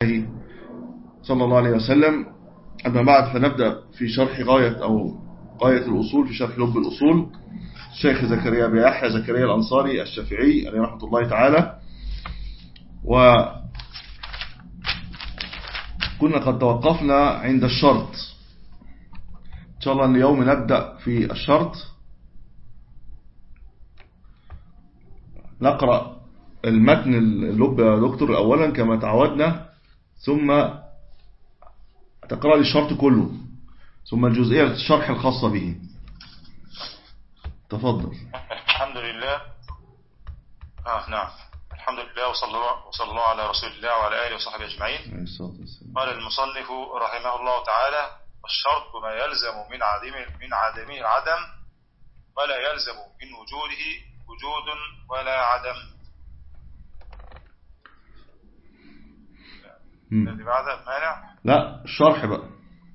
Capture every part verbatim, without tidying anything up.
صلى الله عليه وسلم. أما بعد، فنبدأ في شرح غاية أو غاية الأصول في شرح لب الأصول الشيخ زكريا بن يحيى زكريا الأنصاري الشافعي عليه رحمة الله تعالى. وكنا قد توقفنا عند الشرط. إن شاء الله اليوم نبدأ في الشرط. نقرأ المتن اللب يا دكتور أولا كما تعودنا، ثم تقرأ لي الشرط كله، ثم الجزئية الشرح الخاصة به. تفضل. الحمد لله. آه نعم الحمد لله وصلى الله, وصلى الله على رسول الله وعلى آله وصحبه أجمعين. قال المصنف رحمه الله تعالى: والشرط ما يلزم من عدم من عدمه العدم، ولا يلزم من وجوده وجود ولا عدم. الذي بعده مانع؟ لا، الشرح بقى،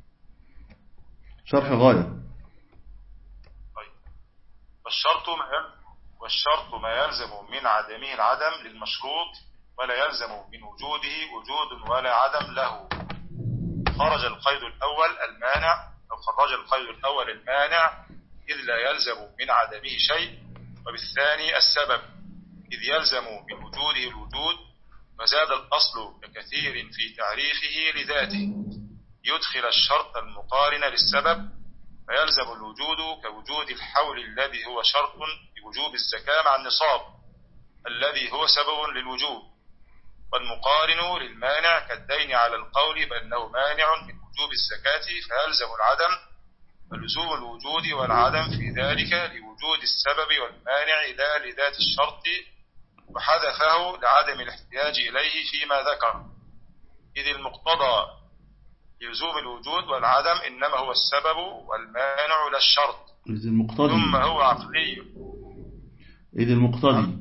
شرح غاية. طيب. والشرط ما والشرط ما يلزم من عدمه العدم للمشروط، ولا يلزم من وجوده وجود ولا عدم له. خرج القيد الأول المانع أو خرج القيد الأول المانع إذ لا يلزم من عدمه شيء، وبالثاني السبب إذ يلزم من وجوده الوجود. وزاد الأصل ككثير في تعريفه لذاته يدخل الشرط المقارن للسبب، فيلزم الوجود كوجود الحول الذي هو شرط لوجوب الزكاة مع النصاب الذي هو سبب للوجوب، والمقارن للمانع كالدين على القول بأنه مانع من وجوب الزكاة فيلزم العدم، ولزوم الوجود والعدم في ذلك لوجود السبب والمانع لا لذات الشرط، وحذفه لعدم الاحتياج إليه فيما ذكر، إذ المقتضى لزوم الوجود والعدم إنما هو السبب والمانع لا الشرط. إذ المقتضي ثم هو عقلي. إذ المقتضي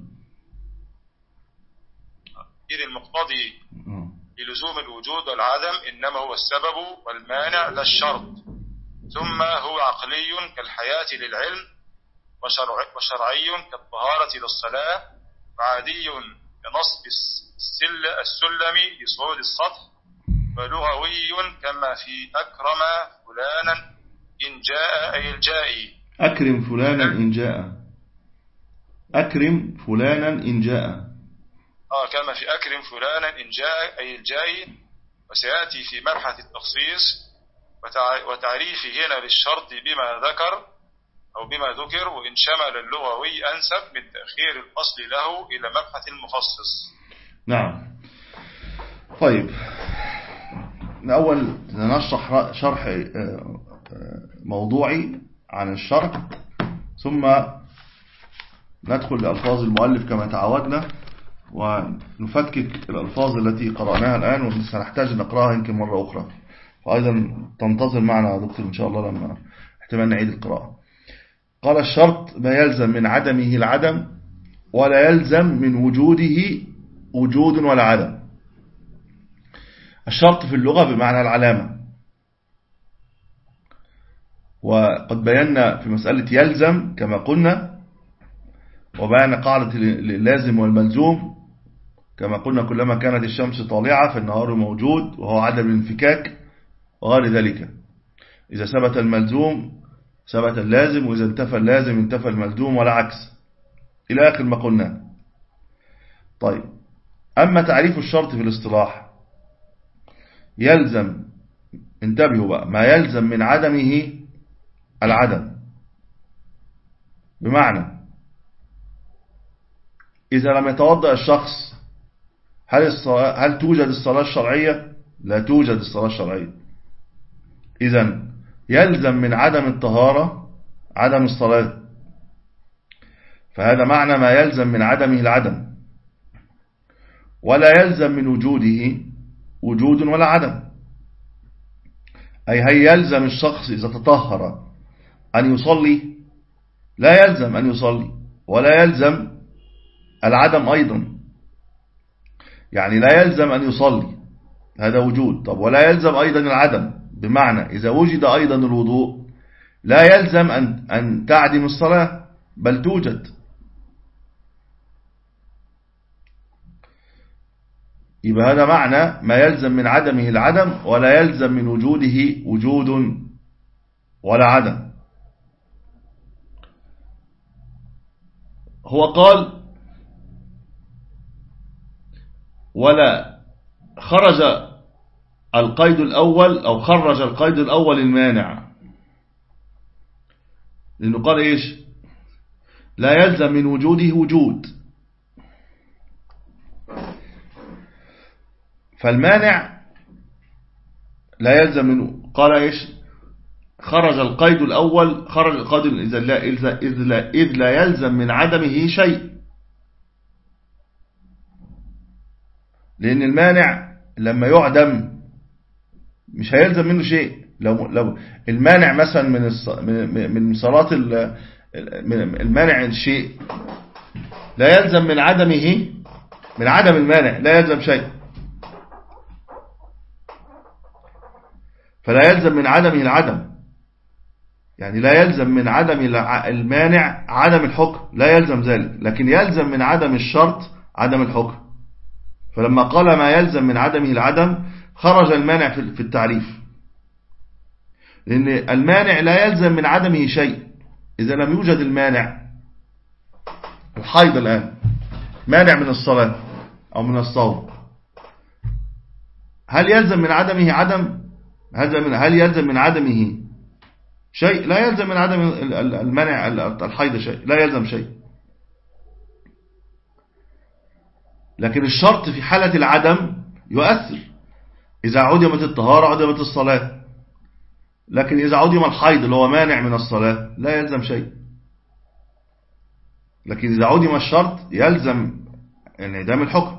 إذ المقتضي للزوم الوجود والعدم إنما هو السبب والمانع لا الشرط. ثم هو عقلي كالحياة للعلم، وشرعي, وشرعي كالطهارة للصلاة، وعادي كنصب السل السلم لصعود السطح، ولغوي كما في أكرم فلانا إن جاء أي الجائي. أكرم فلانا إن جاء. أكرم فلانا إن جاء. آه كما في أكرم فلانا إن جاء أي الجائي. وسيأتي في مبحث التخصيص وتعريفه هنا للشرط بما ذكر أو بما ذكر، وإن شمل اللغوي أنسب من تأخير الأصل له إلى مبحث المخصص. نعم. طيب، الأول نشرح شرح موضوعي عن الشرط، ثم ندخل لألفاظ المؤلف كما تعودنا، ونفكك الألفاظ التي قرأناها الآن وسنحتاج نقرأها يمكن مرة أخرى، وأيضا تنتظر معنا يا دكتور إن شاء الله لما احتمال نعيد القراءة. قال: الشرط ما يلزم من عدمه العدم، ولا يلزم من وجوده وجود ولا عدم. الشرط في اللغة بمعنى العلامة، وقد بينا في مسألة يلزم كما قلنا، وبينا قاعدة اللازم والملزوم كما قلنا: كلما كانت الشمس طالعة فالنهار موجود وهو عدم الانفكاك وغير ذلك. إذا ثبت الملزوم ثبت اللازم، وإذا انتفى اللازم انتفى الملزوم، ولا عكس، إلى آخر ما قلنا. طيب، أما تعريف الشرط في الاصطلاح: يلزم، انتبهوا بقى، ما يلزم من عدمه العدم، بمعنى إذا لم يتوضأ الشخص هل, الصلاة هل توجد الصلاة الشرعية؟ لا توجد الصلاة الشرعية. إذن يلزم من عدم الطهارة عدم الصلاة، فهذا معنى ما يلزم من عدمه العدم. ولا يلزم من وجوده وجود ولا عدم، أي هل يلزم الشخص إذا تطهر أن يصلي؟ لا يلزم أن يصلي، ولا يلزم العدم أيضا، يعني لا يلزم أن يصلي، هذا وجود. طب ولا يلزم أيضا العدم، بمعنى إذا وجد أيضا الوضوء لا يلزم أن, أن تعدم الصلاة، بل توجد. يبقى هذا معنى ما يلزم من عدمه العدم ولا يلزم من وجوده وجود ولا عدم. هو قال ولا خرج القيد الأول أو خرج القيد الأول المانع، لأنه قال إيش؟ لا يلزم من وجوده وجود. فالمانع لا يلزم منه، قال إيش؟ خرج القيد الأول، خرج القيد إذا لا, إذ لا, إذ لا يلزم من عدمه شيء، لأن المانع لما يعدم مش هيلزم منه شيء. لو لو المانع مثلا من من صلاة المانع الشيء لا يلزم من عدمه، من عدم المانع لا يلزم شيء، فلا يلزم من عدمه العدم، يعني لا يلزم من عدم المانع عدم الحكم، لا يلزم ذلك، لكن يلزم من عدم الشرط عدم الحكم. فلما قال ما يلزم من عدمه العدم خرج المانع في التعريف، لأن المانع لا يلزم من عدمه شيء. إذا لم يوجد المانع، الحيض الآن مانع من الصلاة أو من الصوم، هل يلزم من عدمه عدم؟ هل يلزم من عدمه شيء؟ لا يلزم من عدم المانع الحيض شيء، لا يلزم شيء. لكن الشرط في حالة العدم يؤثر، إذا عدمت الطهارة عدمت الصلاة، لكن إذا عدم الحيض اللي هو مانع من الصلاة لا يلزم شيء. لكن إذا عدم الشرط يلزم انعدام الحكم.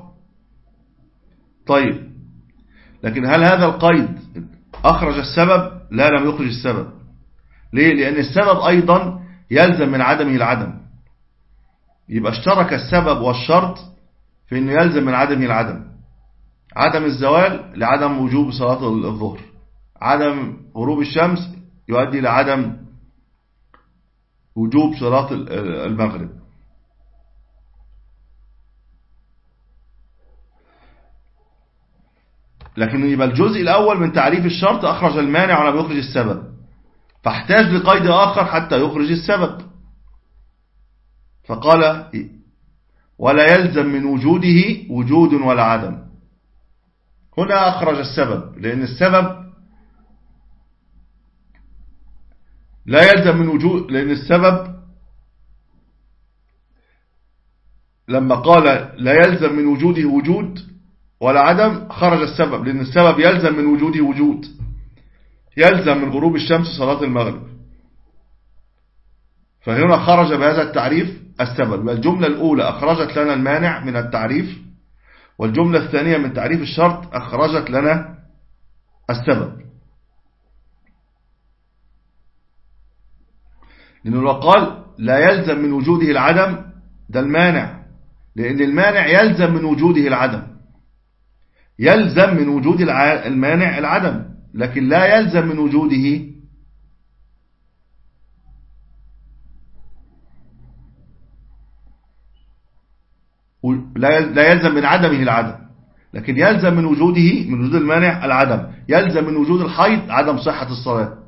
طيب، لكن هل هذا القيد أخرج السبب؟ لا، لم يخرج السبب. ليه؟ لأن السبب أيضا يلزم من عدمه العدم. يبقى اشترك السبب والشرط في أنه يلزم من عدمه العدم. عدم الزوال لعدم وجوب صلاة الظهر، عدم غروب الشمس يؤدي لعدم وجوب صلاة المغرب. لكن يبقى الجزء الأول من تعريف الشرط أخرج المانع ولم يخرج السبب، فاحتاج لقيد آخر حتى يخرج السبب. فقال ولا يلزم من وجوده وجود ولا عدم. هنا أخرج السبب، لأن السبب لا يلزم من وجود، لأن السبب لما قال لا يلزم من وجوده وجود ولا عدم خرج السبب، لأن السبب يلزم من وجوده وجود، يلزم من غروب الشمس صلاة المغرب. فهنا خرج بهذا التعريف السبب. الجملة الأولى أخرجت لنا المانع من التعريف، والجملة الثانية من تعريف الشرط أخرجت لنا السبب. لأنه لو قال لا يلزم من وجوده العدم ده المانع، لأن المانع يلزم من وجوده العدم، يلزم من وجود المانع العدم، لكن لا يلزم من وجوده لا يلزم من عدمه العدم، لكن يلزم من وجوده، من وجود المانع العدم، يلزم من وجود الحيض عدم صحة الصلاة،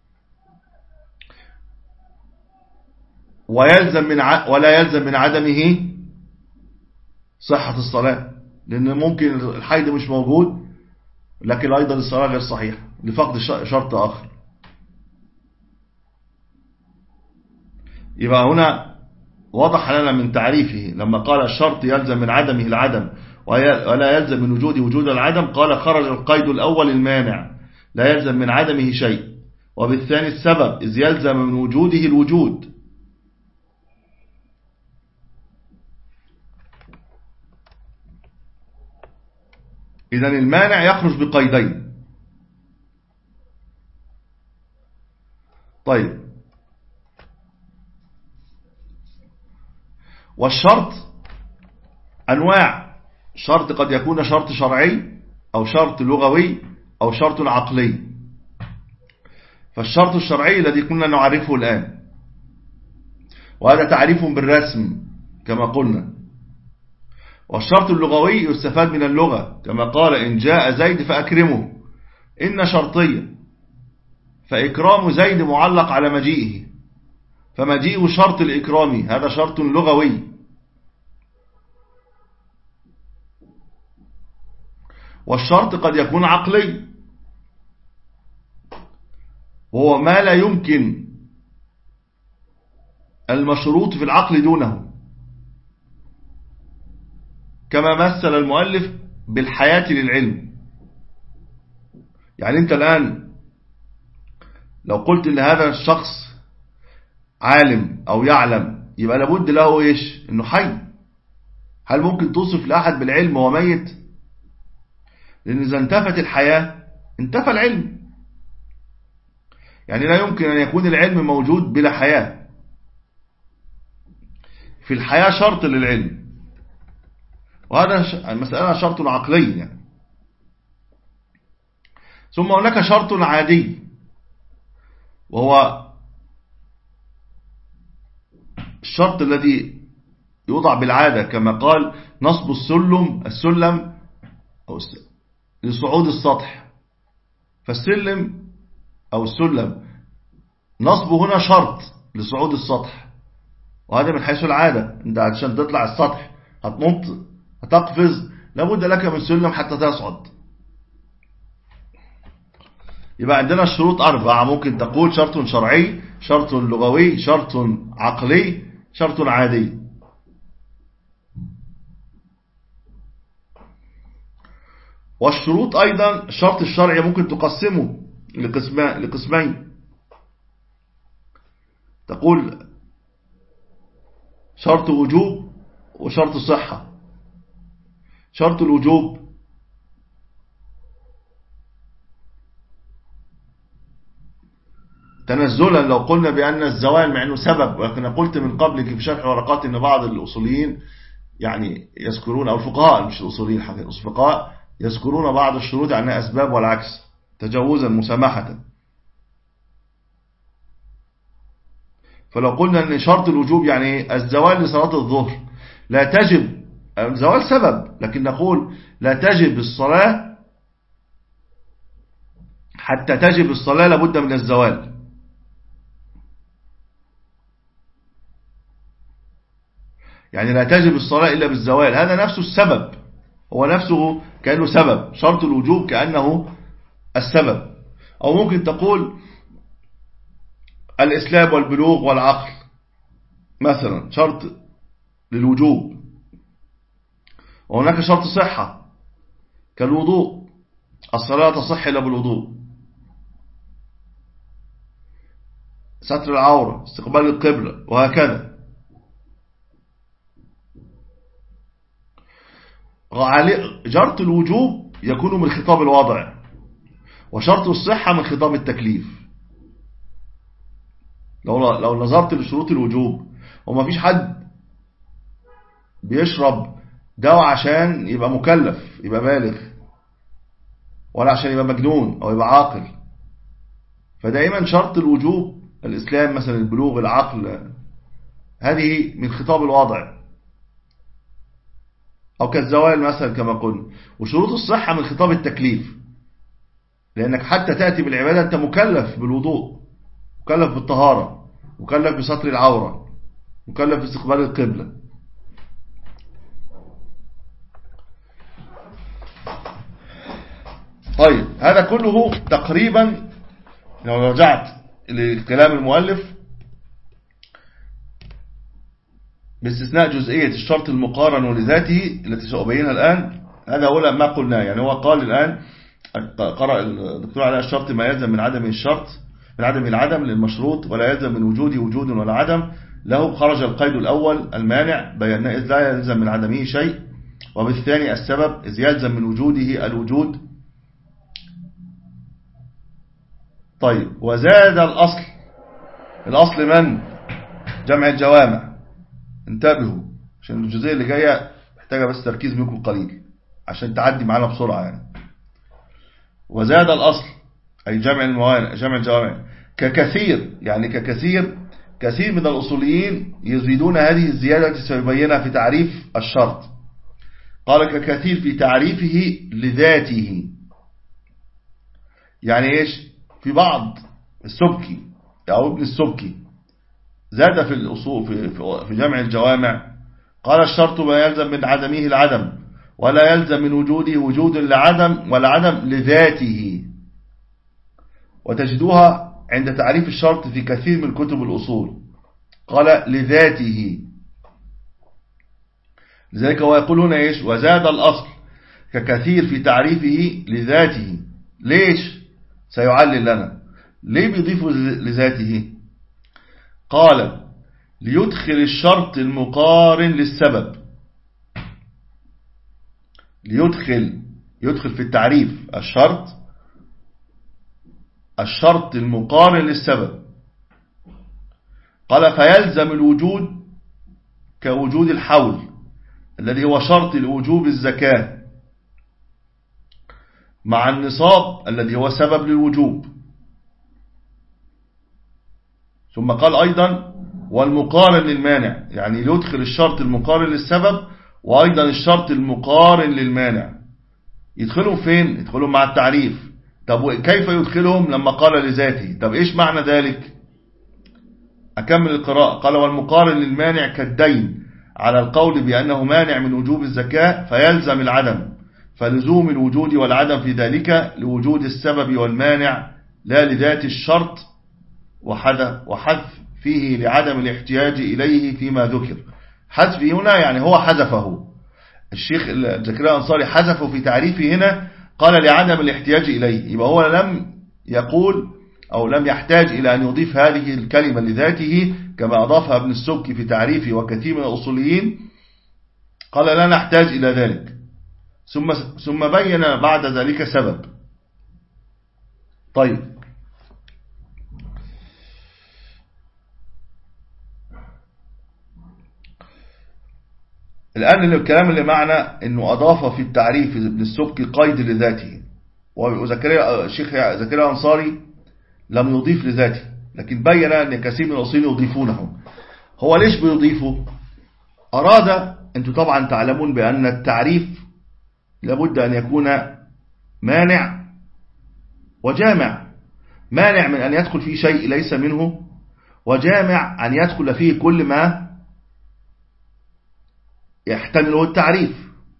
ويلزم من ع... ولا يلزم من عدمه صحة الصلاة، لأن ممكن الحيض مش موجود لكن أيضا الصلاة غير صحيحة لفقد شرط آخر. يبقى هنا وضح لنا من تعريفه لما قال الشرط يلزم من عدمه العدم ولا يلزم من وجوده وجود العدم، قال خرج القيد الأول المانع لا يلزم من عدمه شيء، وبالثاني السبب إذ يلزم من وجوده الوجود. إذن المانع يخرج بقيدين. طيب، والشرط أنواع. شرط قد يكون شرط شرعي أو شرط لغوي أو شرط عقلي. فالشرط الشرعي الذي كنا نعرفه الآن، وهذا تعريف بالرسم كما قلنا، والشرط اللغوي يستفاد من اللغة كما قال إن جاء زيد فأكرمه، إن شرطية، فإكرام زيد معلق على مجيئه، فمجيء شرط الإكرام هذا شرط لغوي. والشرط قد يكون عقلي، وهو ما لا يمكن المشروط في العقل دونه، كما مثل المؤلف بالحياة للعلم. يعني أنت الآن لو قلت إن هذا الشخص عالم أو يعلم يبقى لابد له إيش؟ إنه حي. هل ممكن توصف لأحد بالعلم وهو ميت؟ لأن إذا انتفت الحياة انتفى العلم. يعني لا يمكن أن يكون العلم موجود بلا حياة. في الحياة شرط للعلم، وهذا المسألة شرط عقلي يعني. ثم هناك شرط عادي، وهو الشرط الذي يوضع بالعادة كما قال نصب السلم السلم لصعود السطح، فالسلم أو السلم نصبه هنا شرط لصعود السطح، وهذا من حيث العادة. انت عشان تطلع السطح هتنط هتقفز لابد لك من سلم حتى تصعد. يبقى عندنا الشروط أربعة، ممكن تقول شرط شرعي، شرط لغوي، شرط عقلي، شرط عادي. والشروط أيضا الشرط الشرعي ممكن تقسمه لقسمين، تقول شرط وجوب وشرط صحة. شرط الوجوب تنزلا لو قلنا بأن الزوال مع أنه سبب، ولكن قلت من قبل في شرح ورقات أن بعض الأصوليين يعني يذكرون، أو الفقهاء مش الأصوليين حقيقة، الفقهاء يذكرون بعض الشروط عنها أسباب والعكس تجاوزا مسامحة. فلو قلنا أن شرط الوجوب يعني الزوال لصلاة الظهر لا تجب، الزوال سبب، لكن نقول لا تجب الصلاة حتى تجب الصلاة لابد من الزوال. يعني لا تجب الصلاة إلا بالزوال، هذا نفسه السبب، هو نفسه كأنه سبب. شرط الوجوب كأنه السبب. أو ممكن تقول الإسلام والبلوغ والعقل مثلا شرط للوجوب. وهناك شرط صحة كالوضوء، الصلاة تصح إلا بالوضوء. ستر العورة، استقبال القبلة، وهكذا. شرط الوجوب يكون من خطاب الوضع، وشرط الصحة من خطاب التكليف. لو لو نظرت لشروط الوجوب، وما فيش حد بيشرب دواء عشان يبقى مكلف يبقى بالغ، ولا عشان يبقى مجنون أو يبقى عاقل. فدائما شرط الوجوب الإسلام مثلا، البلوغ، العقل، هذه من خطاب الوضع، أو كالزوال مثلا كما قلنا. وشروط الصحة من خطاب التكليف، لأنك حتى تأتي بالعبادة أنت مكلف بالوضوء، مكلف بالطهارة، مكلف بستر العورة، مكلف باستقبال القبلة. طيب هذا كله تقريبا لو رجعت لكلام المؤلف باستثناء جزئية الشرط المقارن ولذاته التي سأبينها الآن، هذا أولا ما قلناه. يعني هو قال الآن قرأ الدكتور على الشرط ما يلزم من عدم الشرط من عدم العدم للمشروط، ولا يلزم من وجوده وجود ولا عدم له. خرج القيد الأول المانع بينا إذ لا يلزم من عدمه شيء، وبالثاني السبب إذ يلزم من وجوده الوجود. طيب وزاد الأصل، الأصل من جمع الجوامع. انتبهوا عشان الجزئية اللي جاية محتاجة بس تركيز منكم قليل عشان تعدي معنا بسرعة يعني. وزاد الأصل أي جمع الموانع، جمع الجوامع. ككثير يعني ككثير، كثير من الأصوليين يزيدون هذه الزيادة التي سيبينها في تعريف الشرط. قال ككثير في تعريفه لذاته. يعني إيش؟ في بعض السبكي أو ابن السبكي زاد في الأصول في, في جمع الجوامع قال الشرط ما يلزم من عدمه العدم ولا يلزم من وجوده وجود لعدم ولا عدم لذاته. وتجدوها عند تعريف الشرط في كثير من كتب الأصول قال لذاته. لذلك هو يقول هنا إيش؟ وزاد الأصل ككثير في تعريفه لذاته. ليش؟ سيعلل لنا ليه بيضيفوا لذاته. قال ليدخل الشرط المقارن للسبب. ليدخل يدخل في التعريف الشرط الشرط المقارن للسبب. قال فيلزم الوجود كوجود الحول الذي هو شرط الوجوب الزكاة مع النصاب الذي هو سبب للوجوب. ثم قال أيضا والمقارن للمانع، يعني يدخل الشرط المقارن للسبب وأيضا الشرط المقارن للمانع. يدخلهم فين؟ يدخلهم مع التعريف. طب كيف يدخلهم لما قال لذاته؟ طب إيش معنى ذلك؟ أكمل القراءة. قال والمقارن للمانع كالدين على القول بأنه مانع من وجوب الزكاة فيلزم العدم، فلزوم الوجود والعدم في ذلك لوجود السبب والمانع لا لذات الشرط، وحذف فيه لعدم الاحتياج إليه فيما ذكر. حذف هنا يعني هو حذفه الشيخ زكريا الأنصاري، حذفه في تعريفه هنا قال لعدم الاحتياج إليه. يبقى هو لم يقول أو لم يحتاج إلى أن يضيف هذه الكلمة لذاته كما أضافها ابن السبكي في تعريفه وكثير من الأصوليين. قال لا نحتاج إلى ذلك. ثم ثم بين بعد ذلك سبب. طيب الآن الكلام اللي معنا أنه أضاف في التعريف ابن السبكي قيد لذاته، وزكريا الشيخ زكريا الأنصاري لم يضيف لذاته، لكن بين أن كثير من الأصوليين يضيفونه. هو ليش بيضيفه؟ أراد، أنتم طبعا تعلمون بأن التعريف لابد أن يكون مانع وجامع. مانع من أن يدخل فيه شيء ليس منه، وجامع أن يدخل فيه كل ما يحتمله التعريف.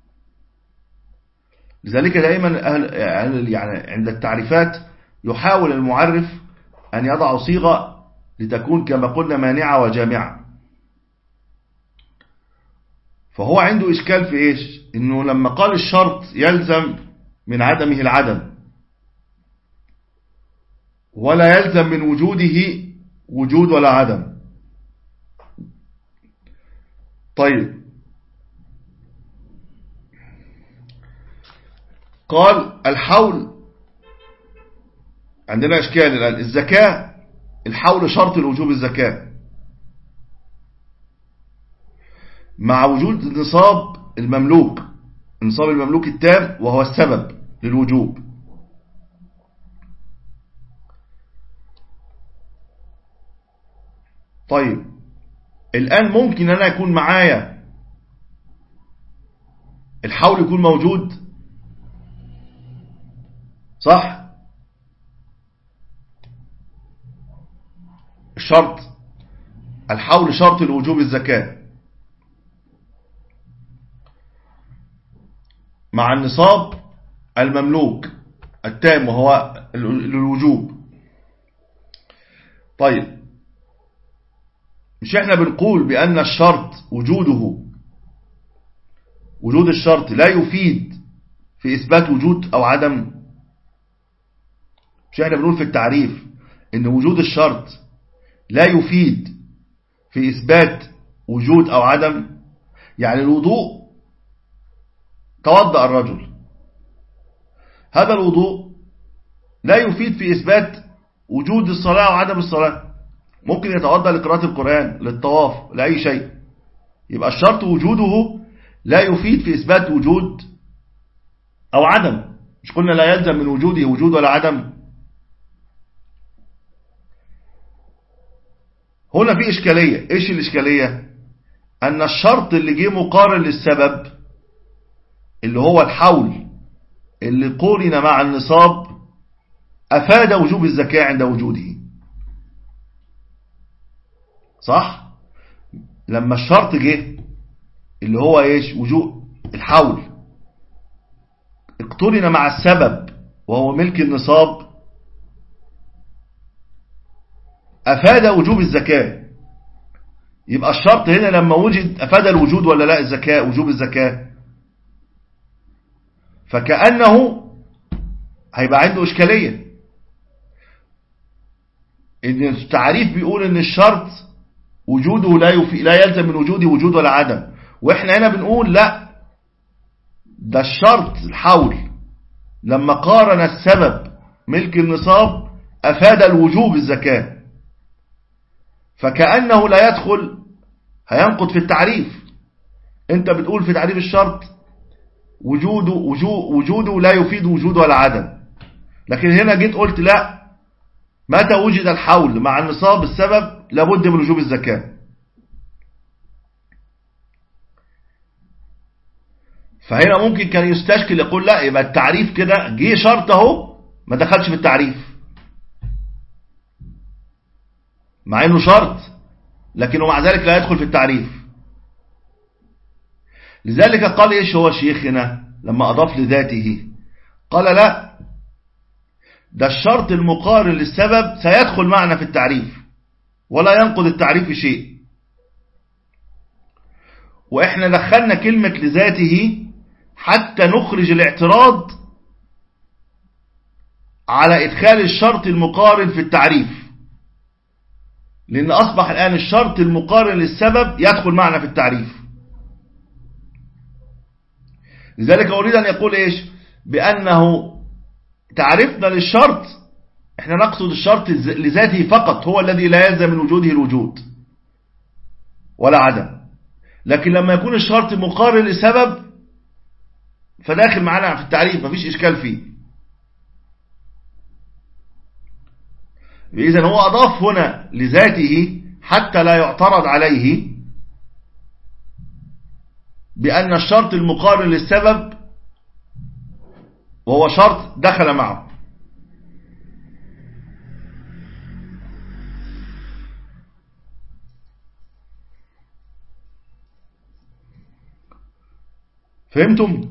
لذلك دائما أهل يعني عند التعريفات يحاول المعرف أن يضع صيغة لتكون كما قلنا مانعة وجامعة. فهو عنده إشكال في إيش؟ إنه لما قال الشرط يلزم من عدمه العدم ولا يلزم من وجوده وجود ولا عدم. طيب قال الحول عندنا إشكال الآن. الزكاة الحول شرط الوجوب الزكاة مع وجود نصاب المملوك، نصاب المملوك التام وهو السبب للوجوب. طيب الآن ممكن أنا يكون معايا الحول يكون موجود، صح؟ الشرط الحول شرط الوجوب الزكاة مع النصاب المملوك التام وهو الوجوب. طيب مش احنا بنقول بأن الشرط وجوده وجود الشرط لا يفيد في إثبات وجود أو عدم؟ مش احنا بنقول في التعريف ان وجود الشرط لا يفيد في إثبات وجود أو عدم؟ يعني الوضوء، توضأ الرجل، هذا الوضوء لا يفيد في إثبات وجود الصلاة أو عدم الصلاة. ممكن يتوضأ لقراءة القرآن، للطواف، لأي شيء. يبقى الشرط وجوده لا يفيد في إثبات وجود أو عدم. مش قلنا لا يلزم من وجوده وجود ولا عدم؟ هنا في إشكالية. إيش الإشكالية؟ أن الشرط اللي جه مقارن للسبب اللي هو الحول اللي قورن مع النصاب أفاد وجوب الزكاة عند وجوده. صح؟ لما الشرط جه اللي هو ايش؟ وجوب الحول اقترن مع السبب وهو ملك النصاب أفاد وجوب الزكاة. يبقى الشرط هنا لما وجد أفاد الوجود ولا لا الزكاة وجوب الزكاة؟ فكأنه هيبقى عنده إشكالية إن التعريف بيقول إن الشرط وجوده لا يفي لا يلزم من وجوده وجود ولا عدم، وإحنا هنا بنقول لا، ده الشرط الحول لما قارن السبب ملك النصاب أفاد الوجوب الزكاة، فكأنه لا يدخل، هينقض في التعريف. انت بتقول في تعريف الشرط وجوده وجوده لا يفيد وجود ولا عدم، لكن هنا جيت قلت لا، متى وجد الحول مع النصاب السبب لابد من وجوب الزكاة. فهنا ممكن كان يستشكل يقول لا، يبقى التعريف كده جه شرط اهو ما دخلش في التعريف، مع انه شرط لكنه مع ذلك لا يدخل في التعريف. لذلك قال ايش هو شيخنا لما اضاف لذاته؟ قال لا، ده الشرط المقارن للسبب سيدخل معنا في التعريف ولا ينقض التعريف شيء. واحنا دخلنا كلمة لذاته حتى نخرج الاعتراض على ادخال الشرط المقارن في التعريف، لان اصبح الان الشرط المقارن للسبب يدخل معنا في التعريف. لذلك أريد أن يقول إيش؟ بأنه تعرفنا للشرط إحنا نقصد الشرط لذاته فقط، هو الذي لا يلزم من وجوده الوجود ولا عدم، لكن لما يكون الشرط مقارن لسبب فداخل معنا في التعريف، مفيش إشكال فيه. إذن هو أضاف هنا لذاته حتى لا يعترض عليه بأن الشرط المقارن للسبب وهو شرط دخل معه. فهمتم؟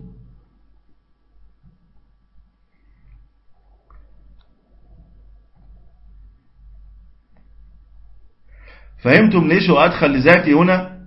فهمتم ليش هو أدخل لذاتي هنا؟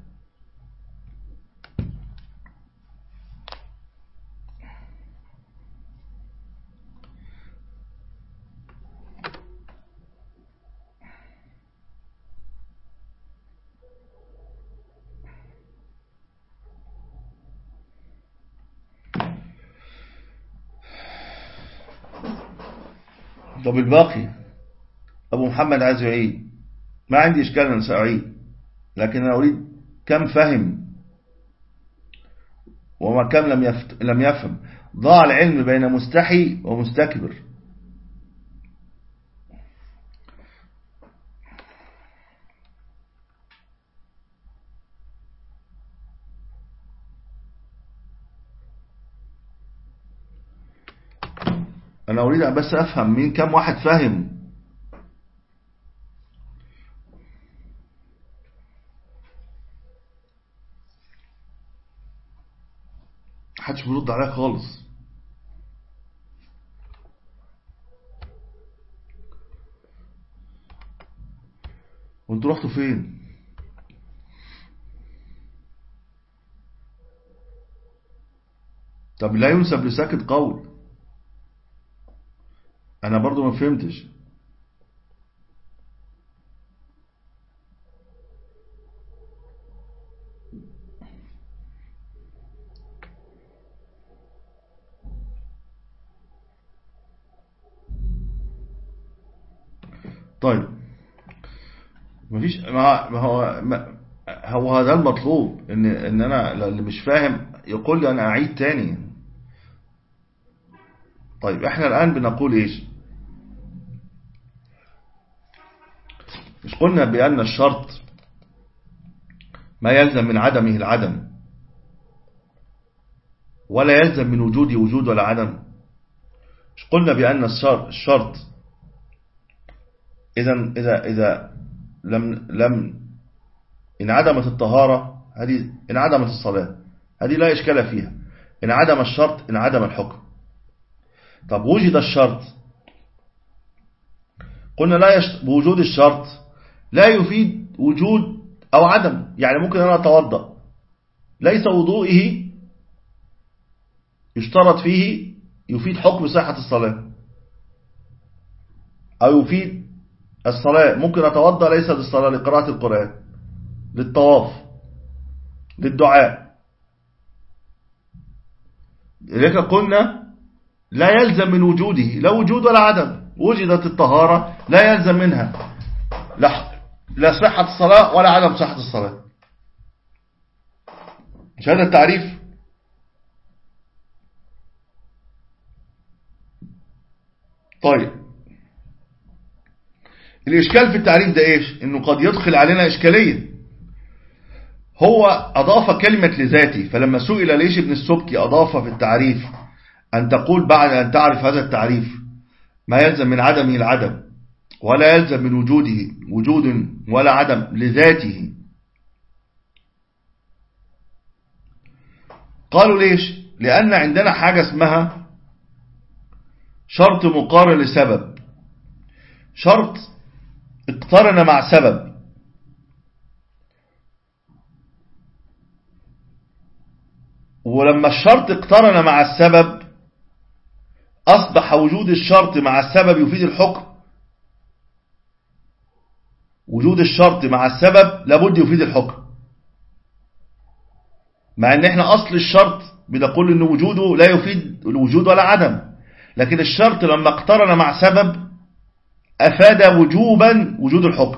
طب الباقي أبو محمد عايز يعيد، ما عندي إشكال أن سأعيد، لكن أنا أريد كم فهم وما كم لم يفت... لم يفهم. ضاع العلم بين مستحي ومستكبر. أنا أريد بس أفهم مين كم واحد فاهم. محدش بيرد عليا خالص. وانتوا رحتوا فين؟ طب لا ينسب لساكت قول. انا برضو ما فهمتش. طيب مفيش، ما هو ما هو هذا المطلوب، ان ان انا اللي مش فاهم يقول لي انا اعيد تاني. طيب احنا الان بنقول ايش؟ مش قلنا بأن الشرط ما يلزم من عدمه العدم، ولا يلزم من وجوده وجود ولا عدم. مش قلنا بأن الشرط إذا إذا إذا لم لم انعدمت الطهارة هذه انعدمت الصلاة، هذه لا إشكال فيها. انعدم الشرط انعدم الحكم. طب وجد الشرط، قلنا لا يشت... وجود الشرط لا يفيد وجود أو عدم. يعني ممكن أنا أتوضأ ليس وضوئه يشترط فيه يفيد حكم صحة الصلاة، أو يفيد الصلاة. ممكن أتوضأ ليس للصلاة، لقراءة القرآن، للطواف، للدعاء. لذلك قلنا لا يلزم من وجوده لا وجود ولا عدم. وجدت الطهارة لا يلزم منها لا صحة الصلاة ولا عدم صحة الصلاة. مش هذا التعريف؟ طيب الإشكال في التعريف ده إيش؟ إنه قد يدخل علينا إشكالية. هو أضاف كلمة لذاته، فلما سئل ليش ابن السبكي أضاف في التعريف أن تقول بعد أن تعرف هذا التعريف ما يلزم من عدمه العدم ولا يلزم من وجوده وجود ولا عدم لذاته. قالوا ليش؟ لأن عندنا حاجة اسمها شرط مقارن لسبب، شرط اقترن مع سبب. ولما الشرط اقترن مع السبب أصبح وجود الشرط مع السبب يفيد الحكم. وجود الشرط مع السبب لابد يفيد الحكم، مع ان احنا اصل الشرط بنقول ان وجوده لا يفيد الوجود ولا عدم، لكن الشرط لما اقترن مع سبب افاد وجوبا وجود الحكم.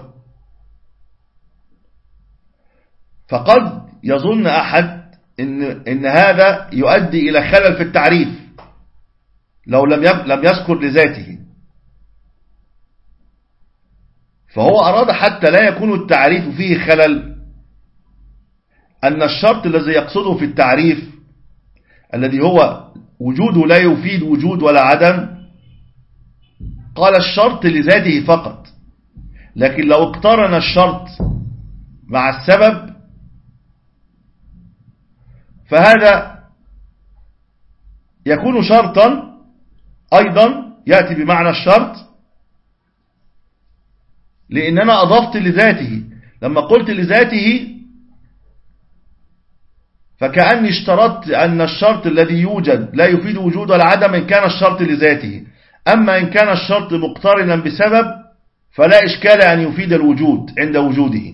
فقد يظن احد ان ان هذا يؤدي الى خلل في التعريف لو لم لم يذكر لذاته، فهو أراد حتى لا يكون التعريف فيه خلل أن الشرط الذي يقصده في التعريف الذي هو وجوده لا يفيد وجود ولا عدم، قال الشرط لذاته فقط. لكن لو اقترن الشرط مع السبب فهذا يكون شرطا أيضا يأتي بمعنى الشرط، لأن أنا أضفت لذاته. لما قلت لذاته فكأني اشترطت أن الشرط الذي يوجد لا يفيد وجود ولا عدم إن كان الشرط لذاته. أما إن كان الشرط مقترنا بسبب فلا إشكال أن يفيد الوجود عند وجوده.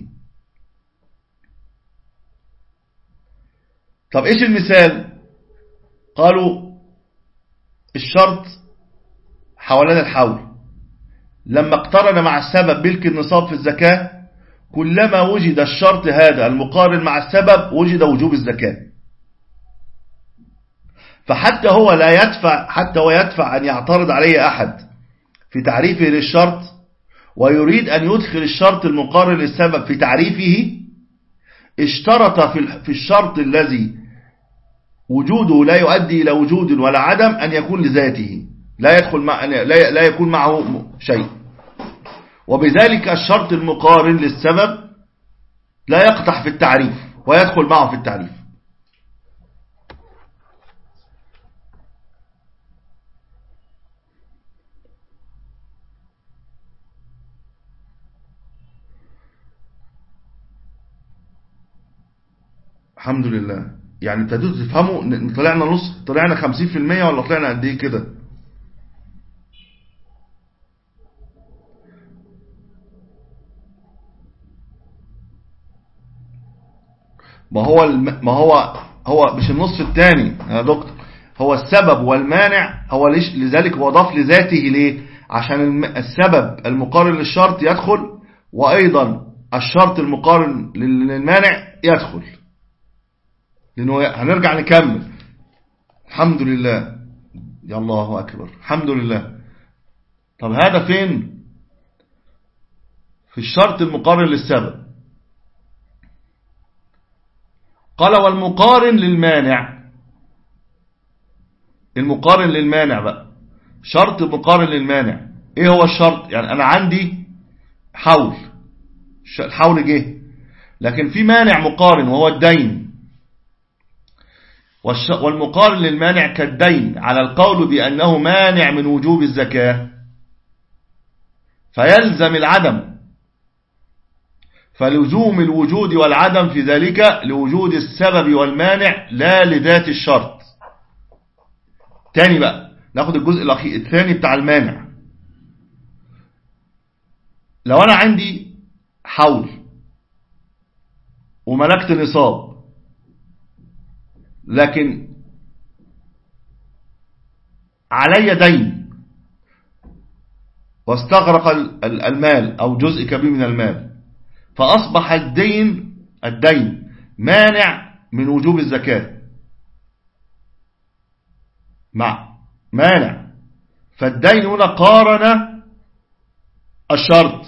طب إيش المثال؟ قالوا الشرط حولان الحول لما اقترن مع السبب ملك النصاب في الزكاة، كلما وجد الشرط هذا المقارن مع السبب وجد وجوب الزكاة. فحتى هو لا يدفع حتى هو يدفع أن يعترض عليه أحد في تعريفه للشرط ويريد أن يدخل الشرط المقارن للسبب في تعريفه، اشترط في الشرط الذي وجوده لا يؤدي إلى وجود ولا عدم أن يكون لذاته، لا يدخل مع لا يكون معه شيء. وبذلك الشرط المقارن للسبب لا يقطع في التعريف ويدخل معه في التعريف. الحمد لله. يعني ابتدوا تفهموا طلعنا نص، طلعنا خمسين في المية ولا طلعنا قد ايه كده؟ ما هو الم... ما هو هو مش النصف الثاني يا دكتور، هو السبب والمانع. هو ليش لذلك هو ضاف لذاته ليه؟ عشان الم... السبب المقارن للشرط يدخل، وايضا الشرط المقارن للمانع يدخل، لانه هنرجع نكمل. الحمد لله، يا الله اكبر، الحمد لله. طب هذا فين؟ في الشرط المقارن للسبب. قال والمقارن للمانع المقارن للمانع بقى، شرط مقارن للمانع. ايه هو الشرط؟ يعني انا عندي حول، الحول جه، لكن في مانع مقارن وهو الدين، والمقارن للمانع كالدين على القول بأنه مانع من وجوب الزكاة فيلزم العدم، فلزوم الوجود والعدم في ذلك لوجود السبب والمانع لا لذات الشرط. تاني بقى ناخد الجزء الأخير الثاني بتاع المانع. لو أنا عندي حول وملكت نصاب، لكن علي دين واستغرق المال أو جزء كبير من المال، فأصبح الدين الدين مانع من وجوب الزكاة، مع مانع، فالدين هنا قارن الشرط،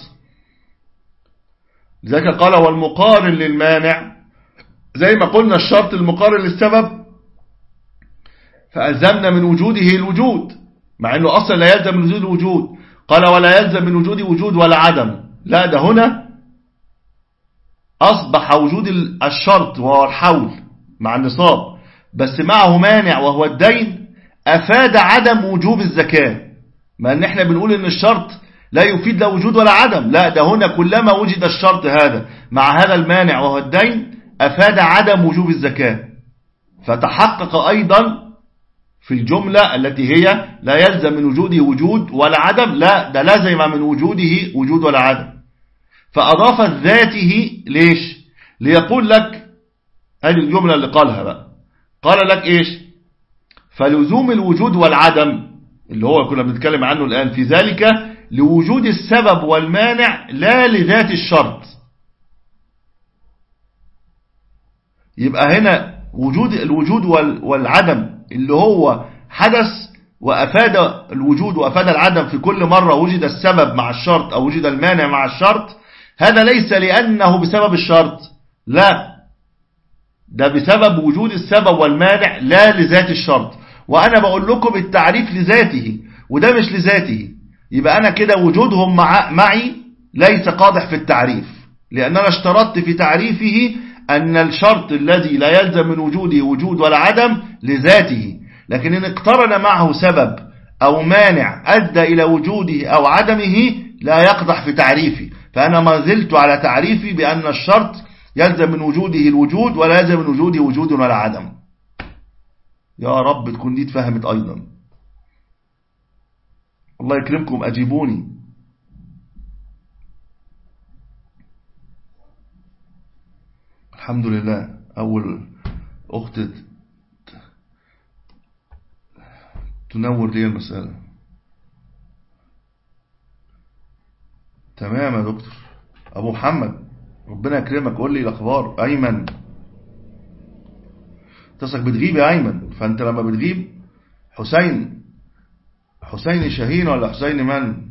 لذلك قال والمقارن للمانع، زي ما قلنا الشرط المقارن للسبب فألزمنا من وجوده الوجود، مع أنه أصلا لا يلزم من وجود الوجود، قال ولا يلزم من وجود وجود ولا عدم، لا ده هنا أصبح وجود الشرط وهو الحول مع النصاب بس معه مانع وهو الدين، أفاد عدم وجوب الزكاة، ما أن احنا بنقول أن الشرط لا يفيد لا وجود ولا عدم، لا ده هنا كلما وجد الشرط هذا مع هذا المانع وهو الدين أفاد عدم وجوب الزكاة، فتحقق أيضا في الجملة التي هي لا يلزم من وجوده وجود ولا عدم، لا ده لازم من وجوده وجود ولا عدم، فأضاف ذاته ليش؟ ليقول لك هذه الجملة اللي قالها بقى، قال لك إيش؟ فلزوم الوجود والعدم اللي هو كنا بنتكلم عنه الآن في ذلك لوجود السبب والمانع لا لذات الشرط. يبقى هنا وجود الوجود والعدم اللي هو حدث وأفاد الوجود وأفاد العدم في كل مرة وجد السبب مع الشرط أو وجد المانع مع الشرط، هذا ليس لأنه بسبب الشرط، لا ده بسبب وجود السبب والمانع لا لذات الشرط، وأنا بقول لكم التعريف لذاته وده مش لذاته، يبقى أنا كده وجودهم مع معي ليس قادح في التعريف، لأن أنا اشترطت في تعريفه أن الشرط الذي لا يلزم من وجوده وجود ولا عدم لذاته، لكن إن اقترن معه سبب أو مانع أدى إلى وجوده أو عدمه لا يقدح في تعريفي، فأنا ما زلت على تعريفي بأن الشرط يلزم من وجوده الوجود ولا يلزم من وجوده وجود ولا عدم. يا رب تكون دي اتفهمت أيضا، الله يكرمكم أجيبوني. الحمد لله أول أخت تنور لي المسألة. تمام يا دكتور أبو محمد، ربنا يكرمك، قول لي الأخبار. أيمن تصلك بتغيب يا أيمن، فأنت لما بتغيب حسين حسين شاهين ولا حسين من؟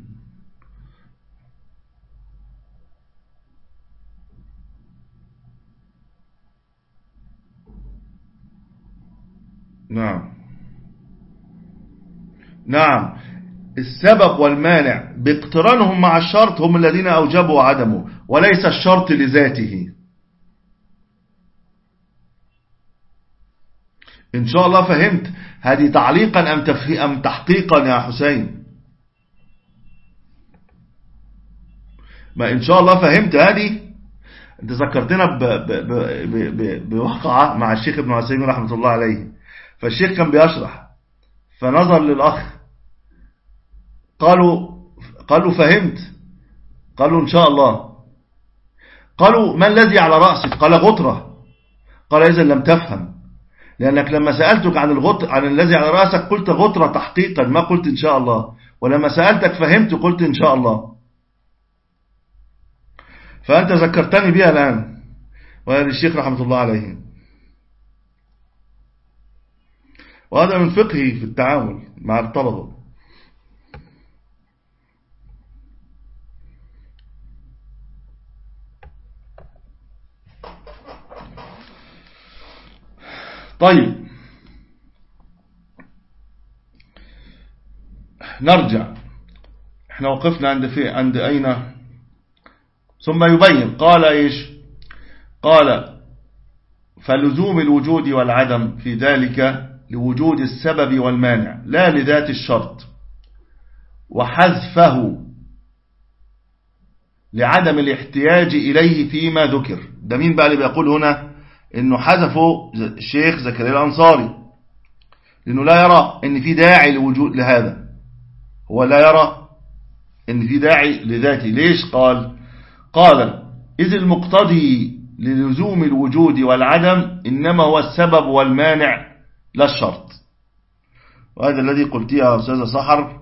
نعم نعم السبب والمانع باقترانهم مع الشرط هم الذين أوجبوا عدمه وليس الشرط لذاته. إن شاء الله فهمت هذه تعليقا أم, أم تحقيقا يا حسين؟ ما إن شاء الله فهمت هذه. أنت ذكرتنا بواقعة مع الشيخ ابن عثيمين رحمة الله عليه، فالشيخ كان بيشرح فنظر للأخ قالوا قالوا فهمت؟ قالوا إن شاء الله. قالوا ما الذي على رأسك؟ قال غطرة. قال إذا لم تفهم، لأنك لما سألتك عن الغطر عن الذي على رأسك قلت غطرة تحقيقا ما قلت إن شاء الله، ولما سألتك فهمت قلت إن شاء الله، فأنت ذكرتني بها الآن. وهذا الشيخ رحمة الله عليه، وهذا من فقهي في التعامل مع الطلبة. طيب نرجع، احنا وقفنا عند في عند أين؟ ثم يبين قال إيش؟ قال فلزوم الوجود والعدم في ذلك لوجود السبب والمانع لا لذات الشرط، وحذفه لعدم الاحتياج إليه فيما ذكر. ده مين بقى اللي بيقول هنا انه حذفه؟ الشيخ زكريا الأنصاري، لأنه لا يرى ان في داعي لوجود لهذا، هو لا يرى ان في داعي لذاته. ليش؟ قال قال إذ المقتضي للزوم الوجود والعدم إنما هو السبب والمانع لا الشرط. وهذا الذي قلت يا أستاذ سحر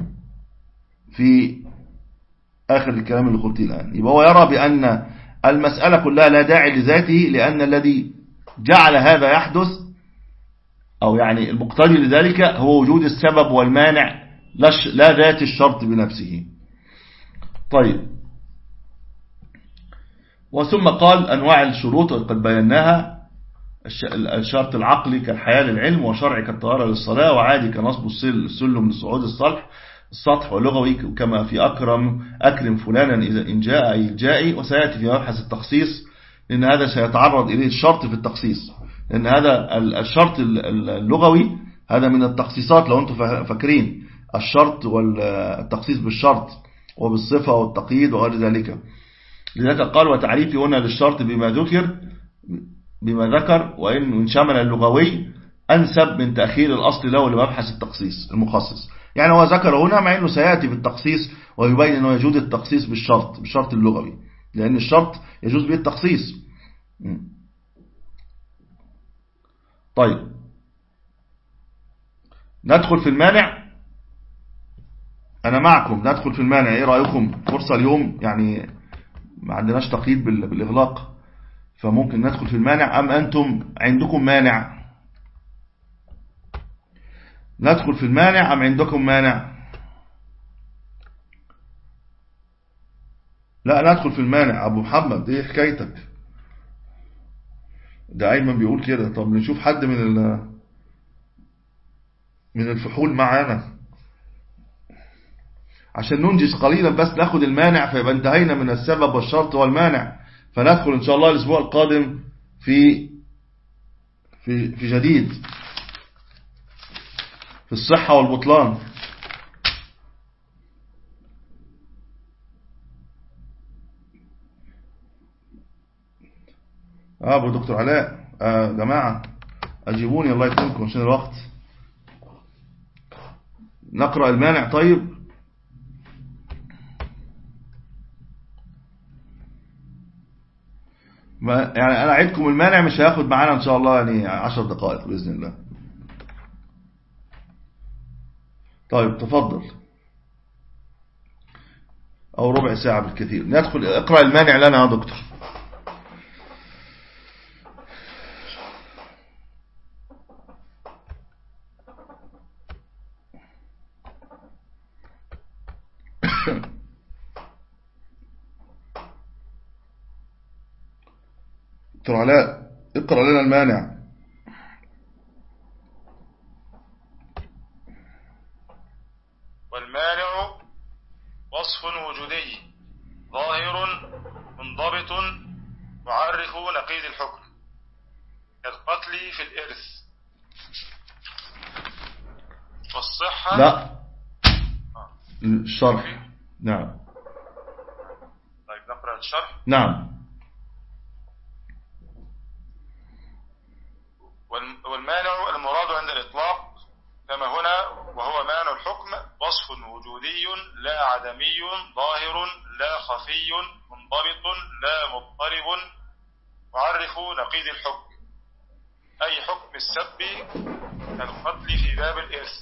في آخر الكلام اللي قلت الآن. يبقى هو يرى بأن المسألة كلها لا داعي لذاته، لأن الذي جعل هذا يحدث أو يعني المقتضي لذلك هو وجود السبب والمانع لا ذات الشرط بنفسه. طيب، وثم قال أنواع الشروط قد بيناها: الشرط العقلي كالحياة للعلم، وشرعي كالطهارة للصلاة، وعادي كنصب السلم لصعود السطح السطح ولغوي كما في أكرم أكرم فلانا إذا إن جاء أي الجائي. وسيأتي في مبحث التخصيص، لأن هذا سيتعرض إليه الشرط في التخصيص، لأن هذا الشرط اللغوي هذا من التخصيصات. لو أنتم فاكرين الشرط والتخصيص بالشرط وبالصفة والتقييد وغير ذلك. لذلك قال وتعريفي هنا للشرط بما ذكر بما ذكر وإن شمل اللغوي أنسب من تأخير الأصل له لمبحث التخصيص المخصص. يعني هو ذكر هنا مع أنه سيأتي بالتخصيص ويبين أنه يجوز التخصيص بالشرط بالشرط اللغوي، لأن الشرط يجوز به التخصيص. طيب، ندخل في المانع. أنا معكم ندخل في المانع، إيه رأيكم؟ فرصة اليوم يعني ما عندناش تقييد بالإغلاق، فممكن ندخل في المانع. أم أنتم عندكم مانع؟ ندخل في المانع أم عندكم مانع؟ لا ندخل في المانع. أبو محمد إيه حكايتك؟ ده أيمن بيقول كده. طب نشوف حد من من الفحول معانا عشان ننجز قليلا، بس ناخد المانع فيبقى انتهينا من السبب والشرط والمانع، فندخل إن شاء الله الأسبوع القادم في في في جديد في الصحة والبطلان. آه أبو دكتور علاء، آه جماعة أجيبوني الله يكرمكم عشان الوقت. نقرأ المانع. طيب، يعني أنا أعدكم المانع مش هياخد معانا إن شاء الله يعني عشر دقائق بإذن الله. طيب تفضل، أو ربع ساعة بالكثير. ندخل اقرأ المانع لنا يا دكتور. دكتور علاء اقرأ لنا المانع. والمانع وصف وجودي ظاهر منضبط يعرف نقيض الحكم كالقتل في الإرث والصحة. لا الشرح. نعم. طيب نقرأ الشرح. نعم. والمانع المراد عند الإطلاق كما هنا وهو مانع الحكم وصف وجودي لا عدمي ظاهر لا خفي منضبط لا مضطرب يعرف نقيض الحكم، أي حكم السب كالقتل في باب الإرث،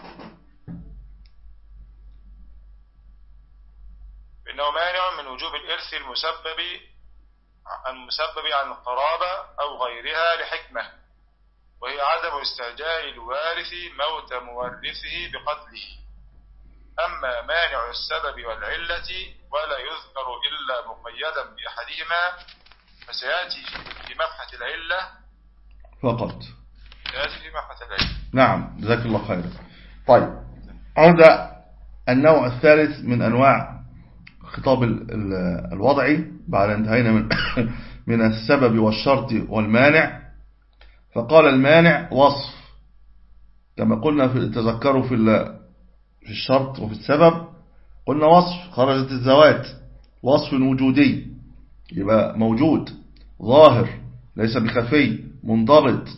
إنه مانع من وجوب الإرث المسبب المسبب عن القرابة أو غيرها لحكمة، وهي عدم استعجال الوارث موت مورثه بقتله. أما مانع السبب والعلة ولا يذكر إلا مقيدا بأحدهما فسيأتي في مبحث العلة فقط. سيأتي في مبحث العلة. نعم جزاك الله خيرا. طيب عودة النوع الثالث من أنواع خطاب الوضعي بعد انتهينا من من السبب والشرط والمانع. فقال المانع وصف، كما قلنا في تذكروا في في الشرط وفي السبب قلنا وصف خرجت الذوات، وصف وجودي يبقى موجود ظاهر ليس بخفي منضبط،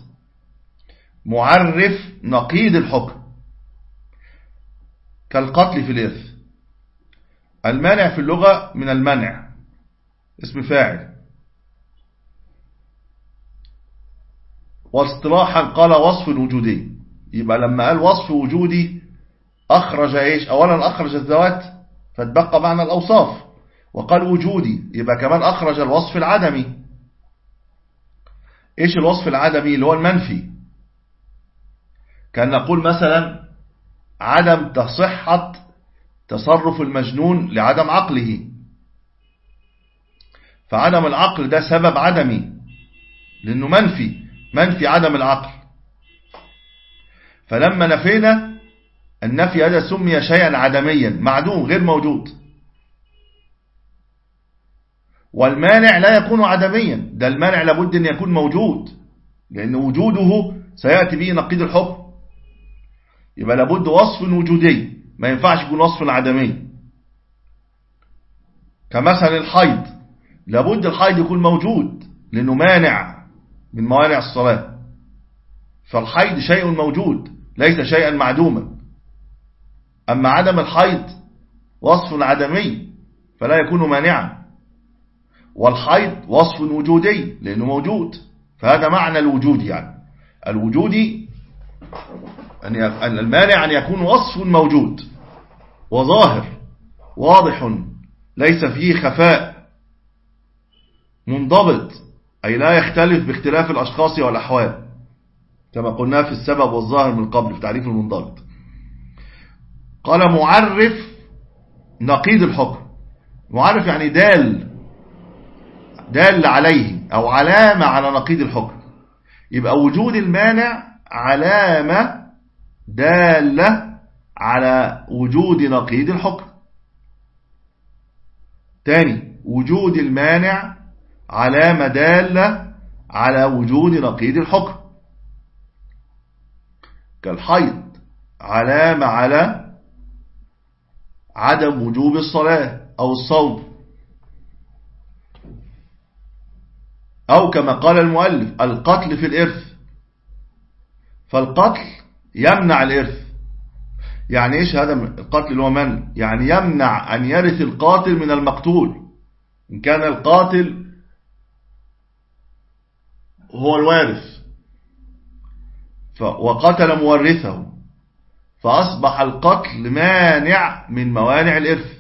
معرف نقيض الحكم كالقتل في الإرث. المانع في اللغة من المنع اسم فاعل، واصطلاحا قال وصف وجودي. يبقى لما قال وصف وجودي أخرج إيش؟ أولا أخرج الذوات فتبقى معنى الأوصاف، وقال وجودي يبقى كمان أخرج الوصف العدمي. إيش الوصف العدمي؟ اللي هو المنفي. كان نقول مثلا عدم تصحة تصرف المجنون لعدم عقله، فعدم العقل ده سبب عدمي لأنه منفي، منفي عدم العقل. فلما نفينا النفي هذا سمي شيئا عدميا معدوم غير موجود. والمانع لا يكون عدميا، ده المانع لابد أن يكون موجود، لأن وجوده سيأتي به نقيض الحكم. يبقى لابد وصف وجودي، ما ينفعش يكون وصف عدمي. كمثل الحيض، لابد الحيض يكون موجود لأنه مانع من موانع الصلاة، فالحيض شيء موجود ليس شيئا معدوما. أما عدم الحيض وصف عدمي فلا يكون مانعا، والحيض وصف وجودي لأنه موجود. فهذا معنى الوجود، يعني الوجودي أن المانع أن يكون وصف موجود وظاهر واضح ليس فيه خفاء منضبط، أي لا يختلف باختلاف الأشخاص والأحوال، كما قلنا في السبب والظاهر من قبل في تعريف المنضبط. قال معرف نقيض الحكم. معرف يعني دال دال عليه أو علامة على نقيض الحكم. يبقى وجود المانع علامة دالة على وجود نقيض الحكم. تاني، وجود المانع علامة دالة على وجود نقيض الحكم، كالحيض علامة على عدم وجوب الصلاة أو الصوم، أو كما قال المؤلف القتل في الإرث، فالقتل يمنع الإرث. يعني إيش هذا القتل اللي هو من؟ يعني يمنع أن يرث القاتل من المقتول. إن كان القاتل هو الوارث وقتل مورثه، فأصبح القتل مانع من موانع الإرث،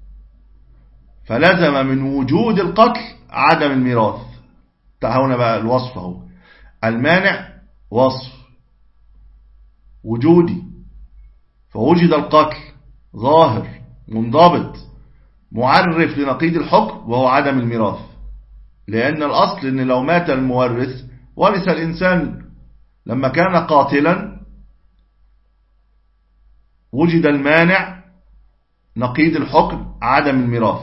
فلزم من وجود القتل عدم الميراث. تعالوا بقى الوصف اهو. المانع وصف وجودي، فوجد القتل ظاهر منضبط معرف لنقيض الحكم وهو عدم الميراث. لأن الأصل أن لو مات المورث ورث الإنسان، لما كان قاتلا وجد المانع نقيض الحكم عدم الميراث.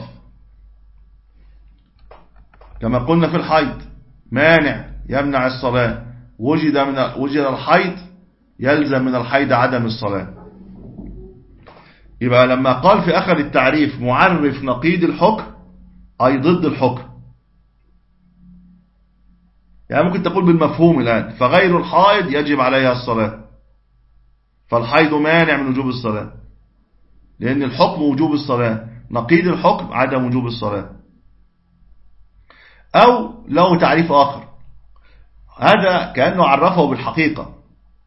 كما قلنا في الحيض مانع يمنع الصلاة، وجد من وجد الحيض يلزم من الحيض عدم الصلاة. يبقى لما قال في آخر التعريف معرف نقيض الحكم أي ضد الحكم، يعني ممكن تقول بالمفهوم الآن فغير الحائض يجب عليها الصلاة، فالحيض مانع من وجوب الصلاة، لأن الحكم وجوب الصلاة، نقيض الحكم عدم وجوب الصلاة. أو له تعريف آخر، هذا كأنه عرفه بالحقيقة،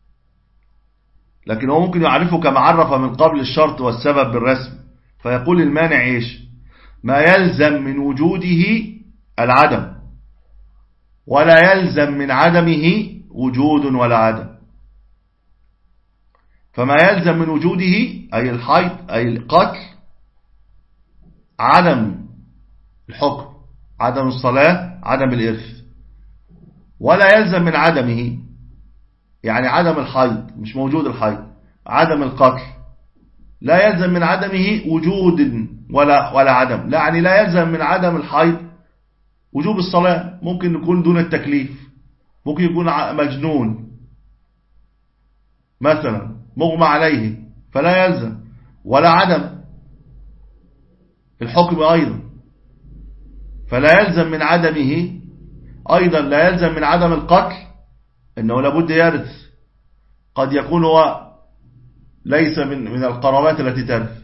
لكن هو ممكن يعرفه كما عرف من قبل الشرط والسبب بالرسم. فيقول المانع إيش؟ ما يلزم من وجوده العدم، ولا يلزم من عدمه وجود ولا عدم. فما يلزم من وجوده أي الحيض أي القتل عدم الحكم، عدم الصلاة، عدم الإرث. ولا يلزم من عدمه يعني عدم الحيض، مش موجود الحيض، عدم القتل لا يلزم من عدمه وجود ولا ولا عدم، لا يعني لا يلزم من عدم الحيض وجوب الصلاة. ممكن يكون دون التكليف، ممكن يكون مجنون مثلا مغمى عليه فلا يلزم، ولا عدم الحكم أيضا، فلا يلزم من عدمه. أيضا لا يلزم من عدم القتل أنه لابد يرث، قد يكون هو ليس من من القرابات التي ترث،